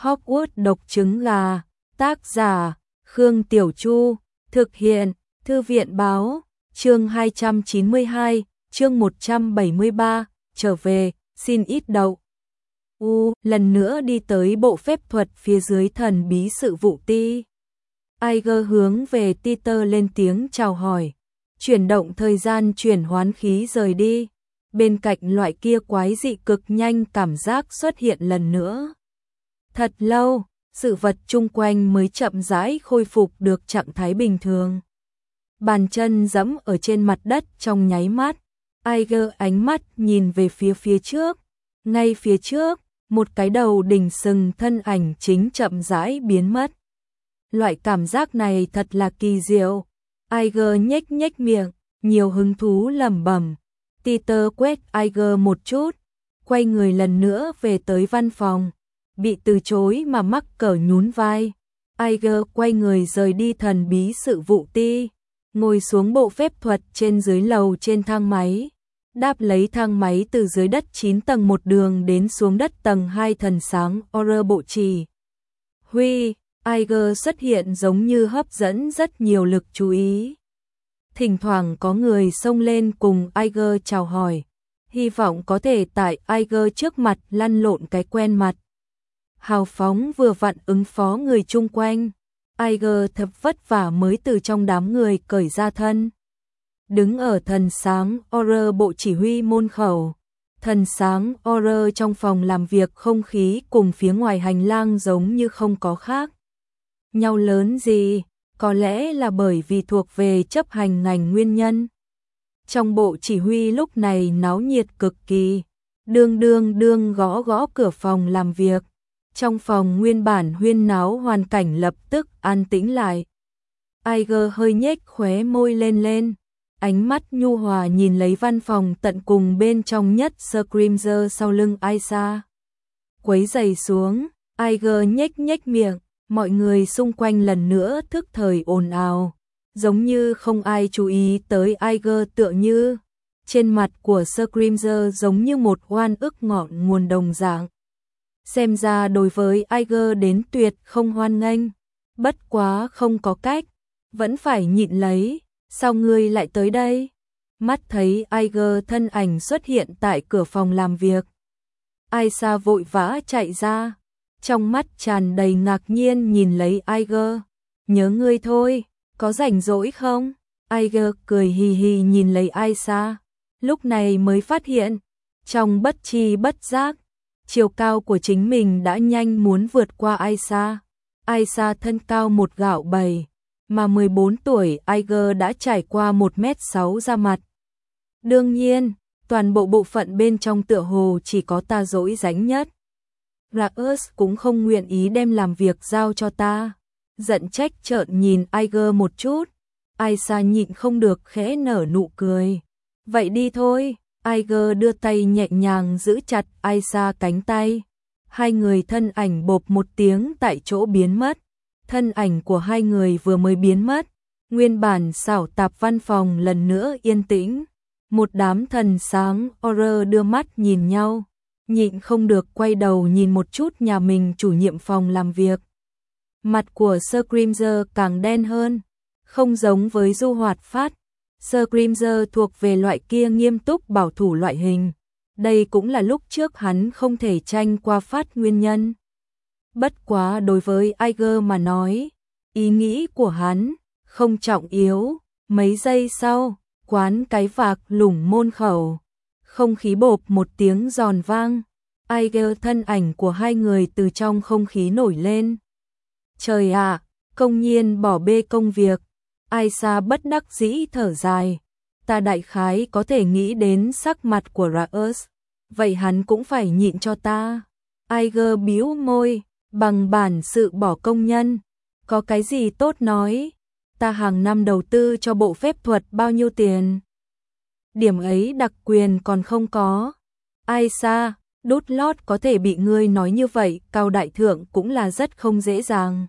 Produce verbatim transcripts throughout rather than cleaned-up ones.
Hogwarts độc trứng gà, tác giả, Khương Tiểu Chu, thực hiện, Thư viện báo, chương hai trăm chín mươi hai, chương một trăm bảy mươi ba, trở về, xin ít đậu. U, lần nữa đi tới bộ phép thuật phía dưới thần bí sự vụ ti. Iger hướng về Peter lên tiếng chào hỏi, chuyển động thời gian chuyển hoán khí rời đi. Bên cạnh loại kia quái dị cực nhanh cảm giác xuất hiện lần nữa. Thật lâu, sự vật chung quanh mới chậm rãi khôi phục được trạng thái bình thường. Bàn chân giẫm ở trên mặt đất trong nháy mắt, Iger ánh mắt nhìn về phía phía trước. Ngay phía trước, một cái đầu đỉnh sừng thân ảnh chính chậm rãi biến mất. Loại cảm giác này thật là kỳ diệu. Iger nhếch nhếch miệng, nhiều hứng thú lẩm bẩm. Peter quét Iger một chút, quay người lần nữa về tới văn phòng. Bị từ chối mà mắc cỡ nhún vai. Iger quay người rời đi thần bí sự vụ ti, ngồi xuống bộ phép thuật trên dưới lầu trên thang máy. Đáp lấy thang máy từ dưới đất chín tầng một đường đến xuống đất tầng hai thần sáng Auror bộ chỉ huy. Iger xuất hiện giống như hấp dẫn rất nhiều lực chú ý. Thỉnh thoảng có người xông lên cùng Iger chào hỏi, hy vọng có thể tại Iger trước mặt lăn lộn cái quen mặt. Hào phóng vừa vặn ứng phó người chung quanh. Iger thật vất vả mới từ trong đám người cởi ra thân. Đứng ở thần sáng Auror bộ chỉ huy môn khẩu. Thần sáng Auror trong phòng làm việc không khí cùng phía ngoài hành lang giống như không có khác nhau lớn gì, có lẽ là bởi vì thuộc về chấp hành ngành nguyên nhân. Trong bộ chỉ huy lúc này náo nhiệt cực kỳ, đương đương đương gõ gõ cửa phòng làm việc. Trong phòng nguyên bản huyên náo hoàn cảnh lập tức an tĩnh lại. Iger hơi nhếch khóe môi lên lên, ánh mắt nhu hòa nhìn lấy văn phòng tận cùng bên trong nhất Scrimger sau lưng Aisa. Quấy giày xuống, Iger nhếch nhếch miệng, mọi người xung quanh lần nữa thức thời ồn ào, giống như không ai chú ý tới Iger tựa như. Trên mặt của Scrimger giống như một oan ức ngọn nguồn đồng dạng. Xem ra đối với Iger đến tuyệt không hoan nghênh, bất quá không có cách, vẫn phải nhịn lấy. Sao ngươi lại tới đây? Mắt thấy Iger thân ảnh xuất hiện tại cửa phòng làm việc, Aisa vội vã chạy ra, trong mắt tràn đầy ngạc nhiên nhìn lấy Iger. Nhớ ngươi thôi, có rảnh rỗi không? Iger cười hì hì nhìn lấy Aisa, lúc này mới phát hiện, trong bất tri bất giác, chiều cao của chính mình đã nhanh muốn vượt qua Aisa. Aisa thân cao một gạo bầy, mà mười bốn tuổi Iger đã trải qua một mét sáu ra mặt. Đương nhiên, toàn bộ bộ phận bên trong tựa hồ chỉ có ta dỗi rãnh nhất. Raus cũng không nguyện ý đem làm việc giao cho ta. Giận trách trợn nhìn Iger một chút. Aisa nhịn không được khẽ nở nụ cười. Vậy đi thôi. Iger đưa tay nhẹ nhàng giữ chặt Aisa cánh tay. Hai người thân ảnh bộp một tiếng tại chỗ biến mất. Thân ảnh của hai người vừa mới biến mất, nguyên bản xảo tạp văn phòng lần nữa yên tĩnh. Một đám thần sáng Auror đưa mắt nhìn nhau, nhịn không được quay đầu nhìn một chút nhà mình chủ nhiệm phòng làm việc. Mặt của Scrimger càng đen hơn, không giống với Du Hoạt Phát. Scrimger thuộc về loại kia nghiêm túc bảo thủ loại hình. Đây cũng là lúc trước hắn không thể tranh qua Phát nguyên nhân. Bất quá đối với Iger mà nói, ý nghĩ của hắn không trọng yếu. Mấy giây sau, quán cái vạc lủng môn khẩu, không khí bộp một tiếng giòn vang. Iger thân ảnh của hai người từ trong không khí nổi lên. Trời ạ, công nhiên bỏ bê công việc. Aisa bất đắc dĩ thở dài. Ta đại khái có thể nghĩ đến sắc mặt của Raus, vậy hắn cũng phải nhịn cho ta. Iger bĩu môi. Bằng bản sự bỏ công nhân, có cái gì tốt nói, ta hàng năm đầu tư cho bộ phép thuật bao nhiêu tiền. Điểm ấy đặc quyền còn không có. Aisa, đút lót có thể bị ngươi nói như vậy, Cao Đại Thượng cũng là rất không dễ dàng.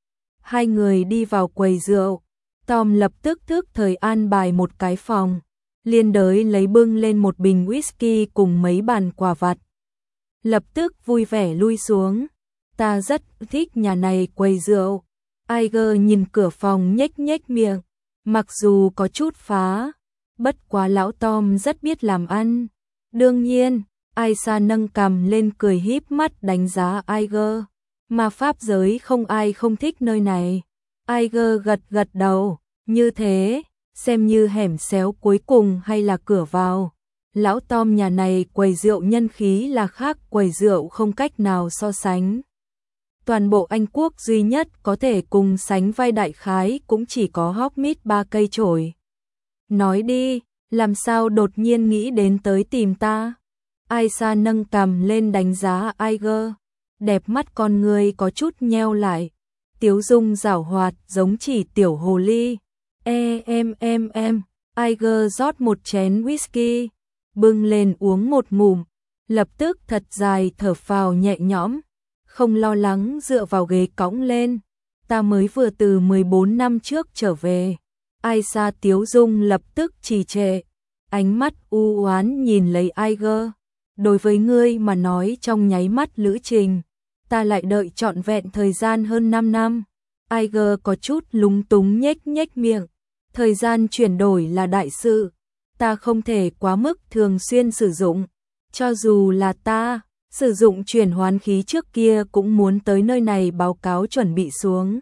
Hai người đi vào quầy rượu, Tom lập tức thức thời an bài một cái phòng, liên đới lấy bưng lên một bình whisky cùng mấy bàn quà vặt. Lập tức vui vẻ lui xuống. ta rất thích nhà này quầy rượu. Iger nhìn cửa phòng nhếch nhếch miệng, mặc dù có chút phá, bất quá lão Tom rất biết làm ăn. Đương nhiên, Aisha nâng cằm lên cười híp mắt đánh giá Iger, mà pháp giới không ai không thích nơi này. Iger gật gật đầu, như thế, xem như hẻm xéo cuối cùng hay là cửa vào. Lão Tom nhà này quầy rượu nhân khí là khác quầy rượu không cách nào so sánh. Toàn bộ Anh quốc duy nhất có thể cùng sánh vai đại khái cũng chỉ có Hogsmeade ba cây chổi. Nói đi, làm sao đột nhiên nghĩ đến tới tìm ta? Aisha nâng cằm lên đánh giá Iger, đẹp mắt con người có chút nheo lại, tiếu dung giảo hoạt giống chỉ tiểu hồ ly. E em em em, Iger rót một chén whisky, bưng lên uống một ngụm, lập tức thật dài thở phào nhẹ nhõm, không lo lắng dựa vào ghế cõng lên. Ta mới vừa từ mười bốn năm trước trở về. Aisha tiếu dung lập tức trì trệ, ánh mắt u oán nhìn lấy Iger. Đối với ngươi mà nói trong nháy mắt lữ trình, ta lại đợi trọn vẹn thời gian hơn năm năm. Iger có chút lúng túng nhếch nhếch miệng. Thời gian chuyển đổi là đại sự, ta không thể quá mức thường xuyên sử dụng. Cho dù là ta, sử dụng chuyển hoán khí trước kia cũng muốn tới nơi này báo cáo chuẩn bị xuống.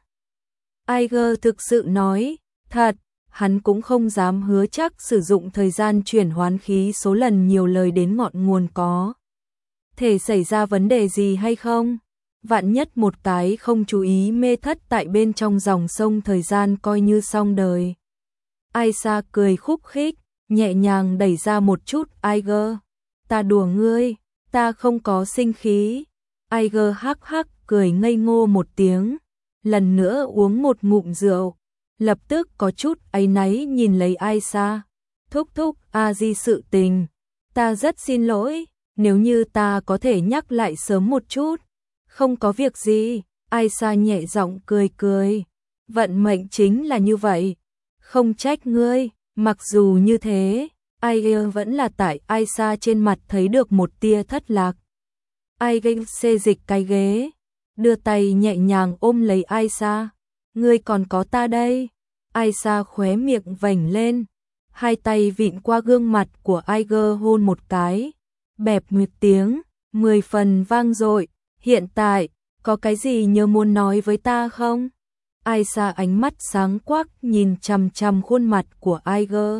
Iger thực sự nói, thật, hắn cũng không dám hứa chắc sử dụng thời gian chuyển hoán khí số lần nhiều lời đến ngọn nguồn có thể xảy ra vấn đề gì hay không. Vạn nhất một cái không chú ý mê thất tại bên trong dòng sông thời gian coi như xong đời. Aisha cười khúc khích, nhẹ nhàng đẩy ra một chút Iger. Ta đùa ngươi, ta không có sinh khí. Iger hắc hắc cười ngây ngô một tiếng, lần nữa uống một ngụm rượu, lập tức có chút áy náy nhìn lấy Aisha. Thúc thúc, a di sự tình, ta rất xin lỗi, nếu như ta có thể nhắc lại sớm một chút. Không có việc gì, Aisha nhẹ giọng cười cười. Vận mệnh chính là như vậy, không trách ngươi. Mặc dù như thế, Iger vẫn là tại Aisha trên mặt thấy được một tia thất lạc. Iger xê dịch cái ghế, đưa tay nhẹ nhàng ôm lấy Aisha. Ngươi còn có ta đây. Aisha khóe miệng vểnh lên, hai tay vịn qua gương mặt của Iger hôn một cái, bẹp một tiếng, mười phần vang dội. Hiện tại, có cái gì nhớ muốn nói với ta không? Aisha ánh mắt sáng quắc nhìn chằm chằm khuôn mặt của Iger.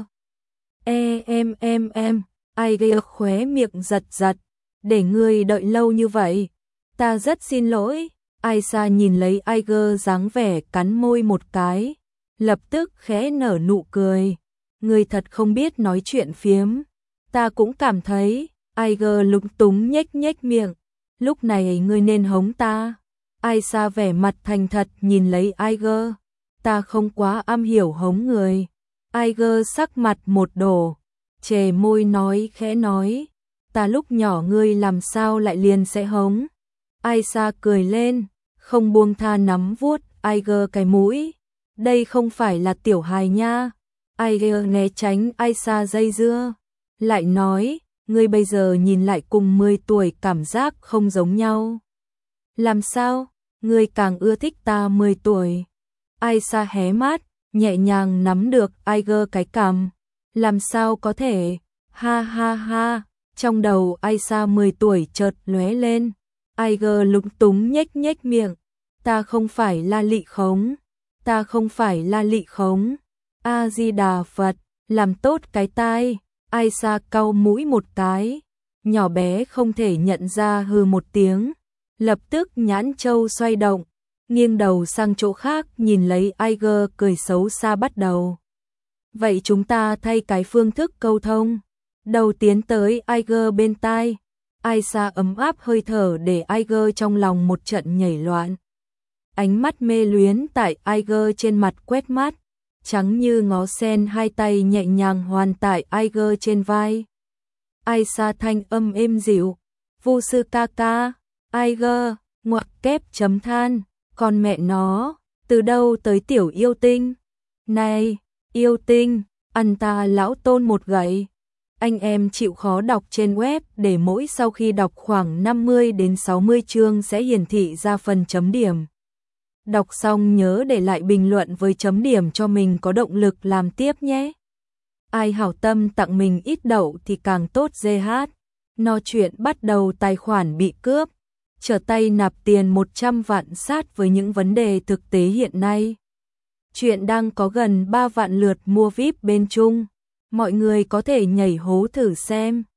E em em em, Iger khóe miệng giật giật, để ngươi đợi lâu như vậy. Ta rất xin lỗi. Aisha nhìn lấy Iger dáng vẻ cắn môi một cái, lập tức khẽ nở nụ cười. Ngươi thật không biết nói chuyện phiếm. Ta cũng cảm thấy. Iger lúng túng nhếch nhếch miệng. Lúc này ngươi nên hống ta. Aisha vẻ mặt thành thật nhìn lấy Iger. Ta không quá am hiểu hống người. Iger sắc mặt một đổ, chề môi nói khẽ nói. Ta lúc nhỏ ngươi làm sao lại liền sẽ hống. Aisha cười lên, không buông tha nắm vuốt Iger cái mũi. Đây không phải là tiểu hài nha. Iger né tránh Aisha dây dưa, lại nói, ngươi bây giờ nhìn lại cùng mười tuổi cảm giác không giống nhau. Làm sao? Ngươi càng ưa thích ta mười tuổi. Aisha hé mắt, nhẹ nhàng nắm được Iger cái cằm. Làm sao có thể? Ha ha ha. Trong đầu Aisha mười tuổi chợt lóe lên. Iger lúng túng nhếch nhếch miệng. Ta không phải la lị khống. Ta không phải la lị khống. A Di Đà Phật, làm tốt cái tai. Aisha cau mũi một cái, nhỏ bé không thể nhận ra hừ một tiếng, lập tức nhãn châu xoay động, nghiêng đầu sang chỗ khác nhìn lấy Iger cười xấu xa bắt đầu. Vậy chúng ta thay cái phương thức câu thông. Đầu tiến tới Iger bên tai, Aisha ấm áp hơi thở để Iger trong lòng một trận nhảy loạn. Ánh mắt mê luyến tại Iger trên mặt quét mắt, trắng như ngó sen, hai tay nhẹ nhàng hoàn tại Iger trên vai. Aisha thanh âm êm dịu, Vu sư ca ca. Iger ngoặc kép chấm than, con mẹ nó, từ đâu tới tiểu yêu tinh? Này, yêu tinh, ăn ta lão tôn một gậy. Anh em chịu khó đọc trên web để mỗi sau khi đọc khoảng năm mươi đến sáu mươi chương sẽ hiển thị ra phần chấm điểm. Đọc xong nhớ để lại bình luận với chấm điểm cho mình có động lực làm tiếp nhé. Ai hảo tâm tặng mình ít đậu thì càng tốt giê hát. No chuyện bắt đầu tài khoản bị cướp. Trở tay nạp tiền một trăm vạn sát với những vấn đề thực tế hiện nay. Chuyện đang có gần ba vạn lượt mua víp bên Trung. Mọi người có thể nhảy hố thử xem.